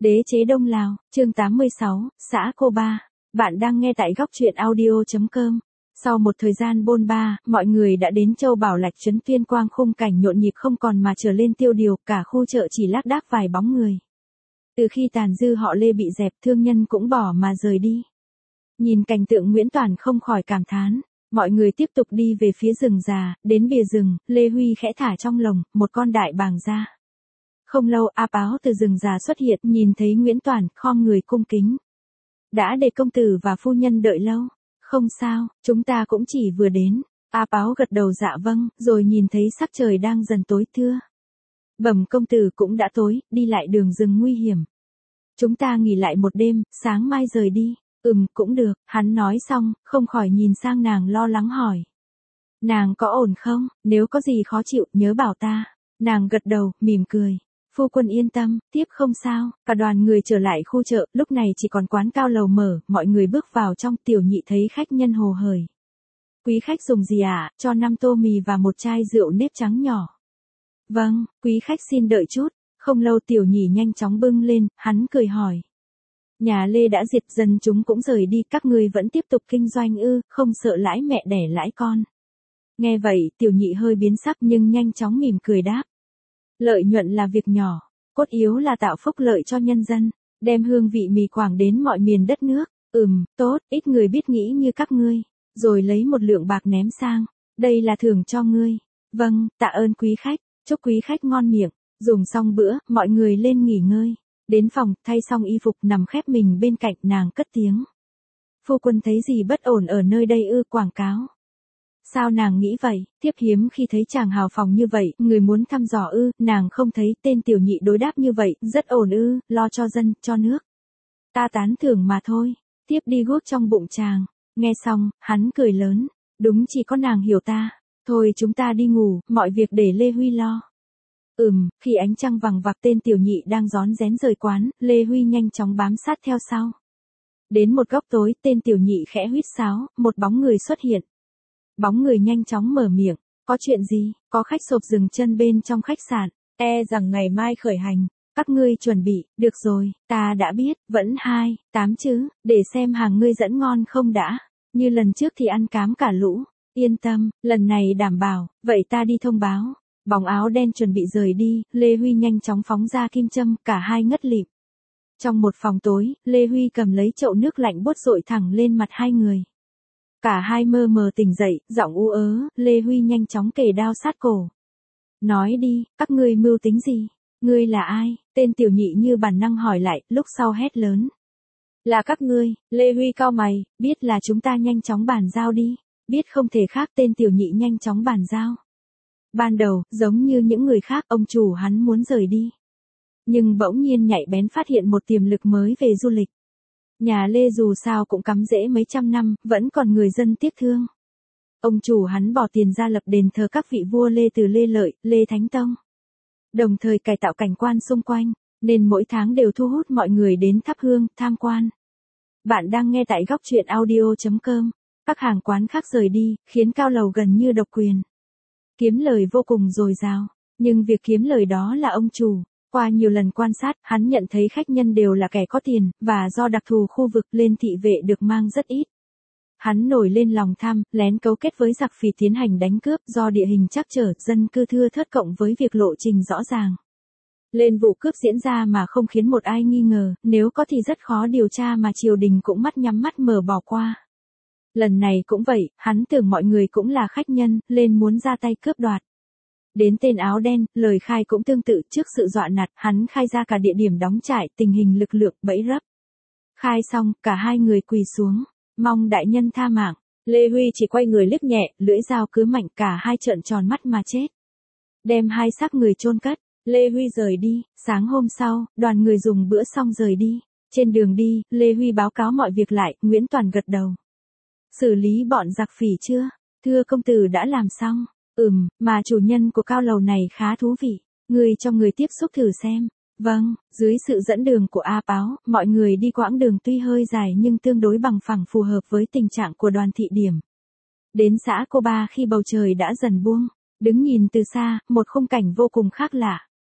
Đế chế Đông Lào, chương 86, xã Cô Ba. Bạn đang nghe tại góc truyện audio.com. Sau một thời gian bôn ba, mọi người đã đến Châu Bảo Lạch trấn Tuyên Quang, khung cảnh nhộn nhịp không còn mà trở lên tiêu điều, cả khu chợ chỉ lác đác vài bóng người. Từ khi tàn dư họ Lê bị dẹp, thương nhân cũng bỏ mà rời đi. Nhìn cảnh tượng, Nguyễn Toản không khỏi cảm thán. Mọi người tiếp tục đi về phía rừng già, đến bìa rừng, Lê Huy khẽ thả trong lồng một con đại bàng ra. Không lâu, A Báo từ rừng già xuất hiện, nhìn thấy Nguyễn Toản, khom người cung kính. Đã để công tử và phu nhân đợi lâu. Không sao, chúng ta cũng chỉ vừa đến. A Báo gật đầu dạ vâng, rồi nhìn thấy sắc trời đang dần tối thưa. Bẩm công tử, cũng đã tối, đi lại đường rừng nguy hiểm. Chúng ta nghỉ lại một đêm, sáng mai rời đi. Cũng được, hắn nói xong, không khỏi nhìn sang nàng lo lắng hỏi. Nàng có ổn không, nếu có gì khó chịu, nhớ bảo ta. Nàng gật đầu, mỉm cười. Phu quân yên tâm, tiếp không sao. Cả đoàn người trở lại khu chợ, lúc này chỉ còn quán cao lầu mở, mọi người bước vào trong. Tiểu Nhị thấy khách nhân hồ hởi. Quý khách dùng gì ạ? Cho 5 tô mì và một chai rượu nếp trắng nhỏ. Vâng, quý khách xin đợi chút. Không lâu Tiểu Nhị nhanh chóng bưng lên, hắn cười hỏi. Nhà Lê đã diệt, dân chúng cũng rời đi, các ngươi vẫn tiếp tục kinh doanh ư? Không sợ lãi mẹ đẻ lãi con. Nghe vậy, Tiểu Nhị hơi biến sắc nhưng nhanh chóng mỉm cười đáp. Lợi nhuận là việc nhỏ, cốt yếu là tạo phúc lợi cho nhân dân, đem hương vị mì Quảng đến mọi miền đất nước. Tốt, ít người biết nghĩ như các ngươi. Rồi lấy một lượng bạc ném sang. Đây là thưởng cho ngươi. Vâng, tạ ơn quý khách, chúc quý khách ngon miệng. Dùng xong bữa, mọi người lên nghỉ ngơi. Đến phòng, thay xong y phục, nằm khép mình bên cạnh, nàng cất tiếng. Phu quân thấy gì bất ổn ở nơi đây ư? Quảng cáo. Sao nàng nghĩ vậy? Thiếp hiếm khi thấy chàng hào phóng như vậy, người muốn thăm dò ư? Nàng không thấy. Tên Tiểu Nhị đối đáp như vậy, rất ổn ư? Lo cho dân, cho nước. Ta tán thưởng mà thôi. Tiếp đi guốc trong bụng chàng. Nghe xong, hắn cười lớn. Đúng, chỉ có nàng hiểu ta. Thôi chúng ta đi ngủ, mọi việc để Lê Huy lo. Khi ánh trăng vằng vặc, tên Tiểu Nhị đang rón rén rời quán, Lê Huy nhanh chóng bám sát theo sau. Đến một góc tối, tên Tiểu Nhị khẽ huýt sáo, một bóng người xuất hiện. Bóng người nhanh chóng mở miệng. Có chuyện gì? Có khách sộp dừng chân bên trong khách sạn. Rằng ngày mai khởi hành. Các ngươi chuẩn bị. Được rồi, ta đã biết. Vẫn 2-8 chứ. Để xem hàng ngươi dẫn ngon không đã. Như lần trước thì ăn cám cả lũ. Yên tâm, lần này đảm bảo. Vậy ta đi thông báo. Bóng áo đen chuẩn bị rời đi. Lê Huy nhanh chóng phóng ra kim châm. Cả hai ngất lịm. Trong một phòng tối, Lê Huy cầm lấy chậu nước lạnh buốt dội thẳng lên mặt hai người. Cả hai mơ mờ tỉnh dậy, giọng u ớ. Lê Huy nhanh chóng kề đao sát cổ. Nói đi, các ngươi mưu tính gì? Ngươi là ai? Tên Tiểu Nhị như bản năng hỏi lại, lúc sau hét lớn. Là các ngươi. Lê Huy cau mày, biết là chúng ta, nhanh chóng bàn giao đi. Biết không thể khác. Tên Tiểu Nhị nhanh chóng bàn giao. Ban đầu, giống như những người khác, ông chủ hắn muốn rời đi. Nhưng bỗng nhiên nhạy bén phát hiện một tiềm lực mới về du lịch. Nhà Lê dù sao cũng cắm rễ mấy trăm năm, vẫn còn người dân tiếc thương. Ông chủ hắn bỏ tiền ra lập đền thờ các vị vua Lê từ Lê Lợi, Lê Thánh Tông. Đồng thời cải tạo cảnh quan xung quanh, nên mỗi tháng đều thu hút mọi người đến thắp hương, tham quan. Bạn đang nghe tại góc truyện audio.com. Các hàng quán khác rời đi, khiến cao lầu gần như độc quyền. Kiếm lời vô cùng dồi dào, nhưng việc kiếm lời đó là ông chủ. Qua nhiều lần quan sát, hắn nhận thấy khách nhân đều là kẻ có tiền, và do đặc thù khu vực lên thị vệ được mang rất ít. Hắn nổi lên lòng tham, lén cấu kết với giặc phỉ tiến hành đánh cướp, do địa hình trắc trở, dân cư thưa thớt cộng với việc lộ trình rõ ràng. Lên vụ cướp diễn ra mà không khiến một ai nghi ngờ, nếu có thì rất khó điều tra mà triều đình cũng mắt nhắm mắt mở bỏ qua. Lần này cũng vậy, hắn tưởng mọi người cũng là khách nhân, lên muốn ra tay cướp đoạt. Đến tên áo đen, lời khai cũng tương tự. Trước sự dọa nạt, hắn khai ra cả địa điểm đóng trại, tình hình lực lượng, bẫy rấp. Khai xong, cả hai người quỳ xuống, mong đại nhân tha mạng. Lê Huy chỉ quay người liếc nhẹ, lưỡi dao cứ mạnh, cả hai trợn tròn mắt mà chết. Đem hai xác người chôn cất, Lê Huy rời đi. Sáng hôm sau, đoàn người dùng bữa xong rời đi. Trên đường đi, Lê Huy báo cáo mọi việc lại. Nguyễn Toản gật đầu. Xử lý bọn giặc phỉ chưa? Thưa công tử đã làm xong. Mà chủ nhân của cao lầu này khá thú vị. Người cho người tiếp xúc thử xem. Vâng, dưới sự dẫn đường của A Báo, mọi người đi quãng đường tuy hơi dài nhưng tương đối bằng phẳng, phù hợp với tình trạng của đoàn thị điểm. Đến xã Cô Ba khi bầu trời đã dần buông, đứng nhìn từ xa, một khung cảnh vô cùng khác lạ.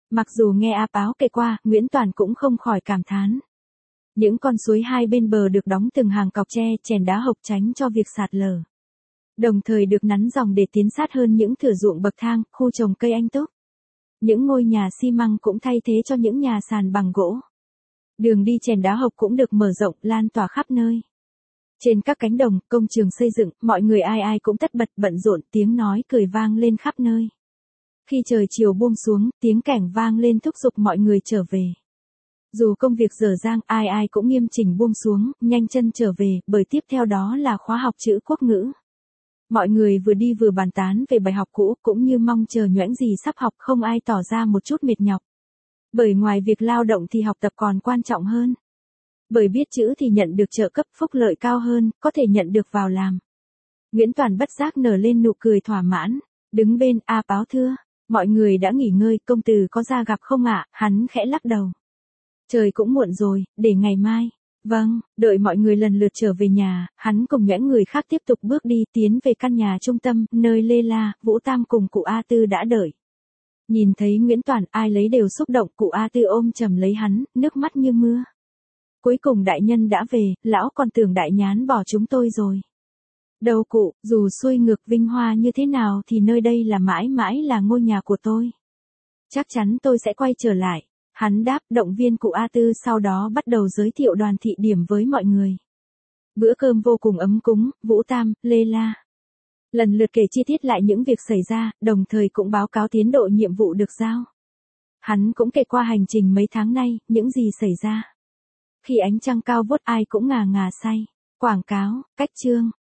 Mặc dù nghe A Báo kể qua, Nguyễn Toàn cũng không khỏi cảm thán. Những con suối hai bên bờ được đóng từng hàng cọc tre, chèn đá hộc tránh cho việc sạt lở. Đồng thời được nắn dòng để tiến sát hơn những thửa ruộng bậc thang, khu trồng cây anh túc. Những ngôi nhà xi măng cũng thay thế cho những nhà sàn bằng gỗ. Đường đi chèn đá hộc cũng được mở rộng, lan tỏa khắp nơi. Trên các cánh đồng, công trường xây dựng, mọi người ai ai cũng tất bật bận rộn, tiếng nói cười vang lên khắp nơi. Khi trời chiều buông xuống, tiếng kẻng vang lên thúc giục mọi người trở về. Dù công việc dở dang, ai ai cũng nghiêm chỉnh buông xuống, nhanh chân trở về, bởi tiếp theo đó là khóa học chữ quốc ngữ. Mọi người vừa đi vừa bàn tán về bài học cũ, cũng như mong chờ nhoẻn gì sắp học, không ai tỏ ra một chút mệt nhọc. Bởi ngoài việc lao động thì học tập còn quan trọng hơn. Bởi biết chữ thì nhận được trợ cấp, phúc lợi cao hơn, có thể nhận được vào làm. Nguyễn Toàn bất giác nở lên nụ cười thỏa mãn. Đứng bên, A Báo thưa, mọi người đã nghỉ ngơi, công tử có ra gặp không ạ? Hắn khẽ lắc đầu. Trời cũng muộn rồi, để ngày mai. Vâng, đợi mọi người lần lượt trở về nhà, hắn cùng những người khác tiếp tục bước đi, tiến về căn nhà trung tâm, nơi Lê La, Vũ Tam cùng cụ A Tư đã đợi. Nhìn thấy Nguyễn Toàn, ai lấy đều xúc động, cụ A Tư ôm chầm lấy hắn, nước mắt như mưa. Cuối cùng đại nhân đã về, lão còn tưởng đại nhán bỏ chúng tôi rồi. Đâu cụ, dù xuôi ngược vinh hoa như thế nào thì nơi đây là mãi mãi là ngôi nhà của tôi. Chắc chắn tôi sẽ quay trở lại. Hắn đáp, động viên cụ A Tư, sau đó bắt đầu giới thiệu đoàn thị điểm với mọi người. Bữa cơm vô cùng ấm cúng, Vũ Tam, Lê La. Lần lượt kể chi tiết lại những việc xảy ra, đồng thời cũng báo cáo tiến độ nhiệm vụ được giao. Hắn cũng kể qua hành trình mấy tháng nay, những gì xảy ra. Khi ánh trăng cao vút ai cũng ngà ngà say. Quảng cáo, cách chương.